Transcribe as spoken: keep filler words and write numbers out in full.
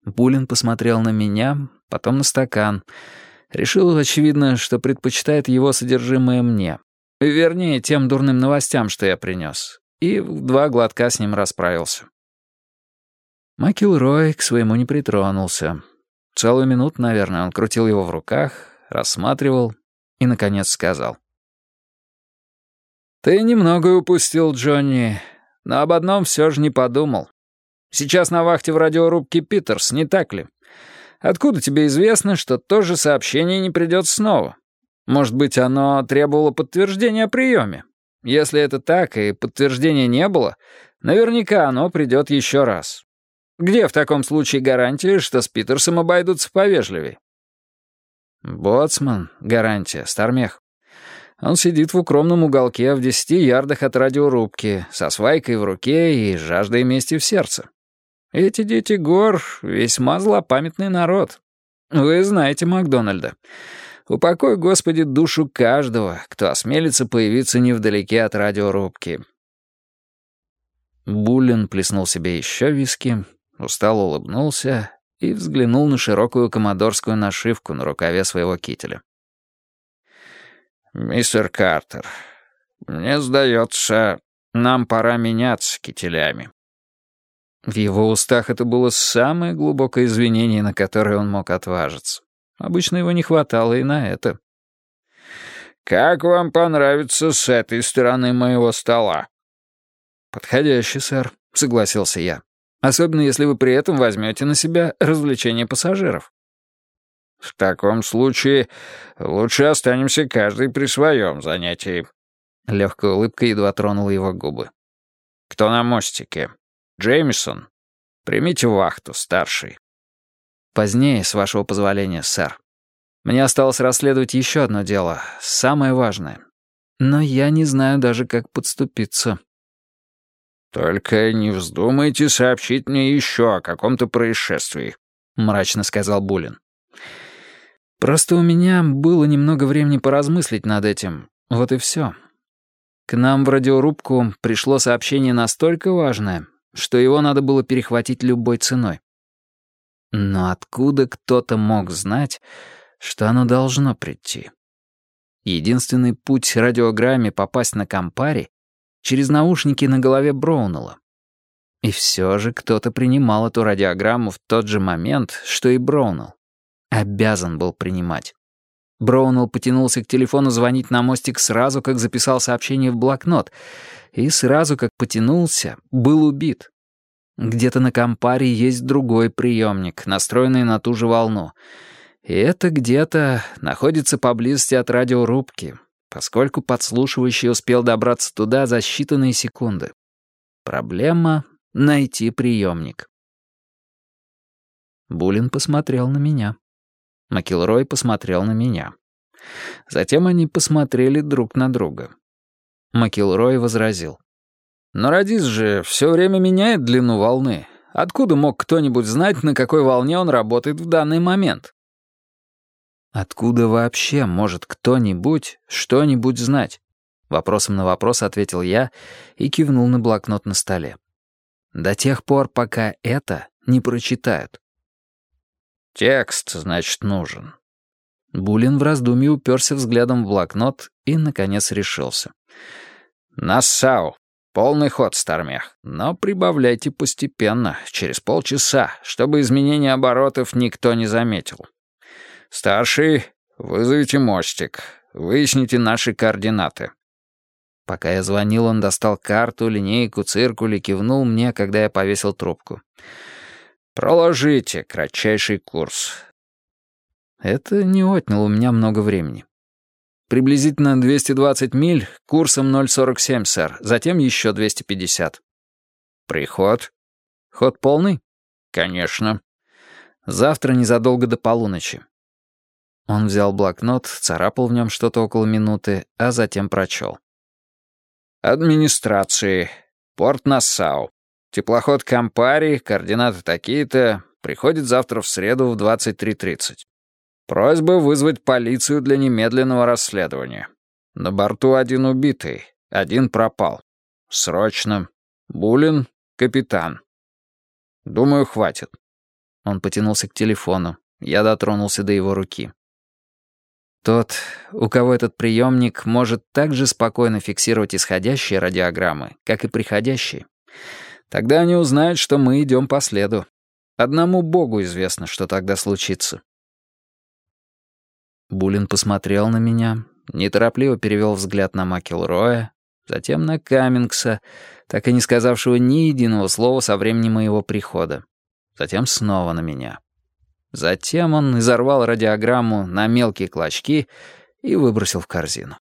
Булин посмотрел на меня, потом на стакан. Решил, очевидно, что предпочитает его содержимое мне. Вернее, тем дурным новостям, что я принес. И в два глотка с ним расправился. Макилрой к своему не притронулся. Целую минуту, наверное, он крутил его в руках, рассматривал и, наконец, сказал. «Ты немного упустил, Джонни, но об одном все же не подумал. Сейчас на вахте в радиорубке Питерс, не так ли? Откуда тебе известно, что то же сообщение не придет снова? Может быть, оно требовало подтверждения о приеме? Если это так и подтверждения не было, наверняка оно придет еще раз. Где в таком случае гарантия, что с Питерсом обойдутся повежливее?» «Боцман, гарантия, Стармех. Он сидит в укромном уголке в десяти ярдах от радиорубки, со свайкой в руке и жаждой мести в сердце. Эти дети гор — весьма злопамятный народ. Вы знаете Макдональда. Упокой, Господи, душу каждого, кто осмелится появиться невдалеке от радиорубки». Буллин плеснул себе еще виски, устало улыбнулся и взглянул на широкую коммодорскую нашивку на рукаве своего кителя. «Мистер Картер, мне сдается, нам пора меняться кителями». В его устах это было самое глубокое извинение, на которое он мог отважиться. Обычно его не хватало и на это. «Как вам понравится с этой стороны моего стола?» «Подходяще, сэр», — согласился я. «Особенно, если вы при этом возьмете на себя развлечение пассажиров». «В таком случае лучше останемся каждый при своем занятии». Легкая улыбка едва тронула его губы. «Кто на мостике? Джеймисон? Примите вахту, старший». «Позднее, с вашего позволения, сэр. Мне осталось расследовать еще одно дело, самое важное. Но я не знаю даже, как подступиться». «Только не вздумайте сообщить мне еще о каком-то происшествии», — мрачно сказал Буллин. «Просто у меня было немного времени поразмыслить над этим. Вот и все. К нам в радиорубку пришло сообщение настолько важное, что его надо было перехватить любой ценой. Но откуда кто-то мог знать, что оно должно прийти? Единственный путь радиограмме попасть на Кампари — через наушники на голове Броунелла. И все же кто-то принимал эту радиограмму в тот же момент, что и Броунелл. Обязан был принимать. Броунелл потянулся к телефону звонить на мостик сразу, как записал сообщение в блокнот, и сразу, как потянулся, был убит. Где-то на Кампари есть другой приемник, настроенный на ту же волну. И это где-то находится поблизости от радиорубки, поскольку подслушивающий успел добраться туда за считанные секунды. Проблема — найти приемник. Буллин посмотрел на меня. Макилрой посмотрел на меня. Затем они посмотрели друг на друга. Макилрой возразил. «Но радист же все время меняет длину волны. Откуда мог кто-нибудь знать, на какой волне он работает в данный момент?» «Откуда вообще может кто-нибудь что-нибудь знать?» Вопросом на вопрос ответил я и кивнул на блокнот на столе. «До тех пор, пока это не прочитают». «Текст, значит, нужен». Буллин в раздумье уперся взглядом в блокнот и, наконец, решился. «Нассау. Полный ход, Стармех. Но прибавляйте постепенно, через полчаса, чтобы изменения оборотов никто не заметил. Старший, вызовите мостик. Выясните наши координаты». Пока я звонил, он достал карту, линейку, циркуль и кивнул мне, когда я повесил трубку. «Проложите кратчайший курс». Это не отняло у меня много времени. Приблизительно двести двадцать миль, курсом ноль сорок семь, сэр, затем еще двести пятьдесят. «Приход?» «Ход полный?» «Конечно». «Завтра незадолго до полуночи». Он взял блокнот, царапал в нем что-то около минуты, а затем прочел. «Администрации. Порт Нассау. Теплоход Кампари, координаты такие-то, приходит завтра в среду в двадцать три тридцать. Просьба вызвать полицию для немедленного расследования. На борту один убитый, один пропал. Срочно. Буллин, капитан. Думаю, хватит». Он потянулся к телефону. Я дотронулся до его руки. Тот, у кого этот приемник, может так же спокойно фиксировать исходящие радиограммы, как и приходящие. Тогда они узнают, что мы идем по следу. Одному Богу известно, что тогда случится. Булин посмотрел на меня, неторопливо перевел взгляд на Макилроя, затем на Каммингса, так и не сказавшего ни единого слова со времени моего прихода. Затем снова на меня. Затем он изорвал радиограмму на мелкие клочки и выбросил в корзину.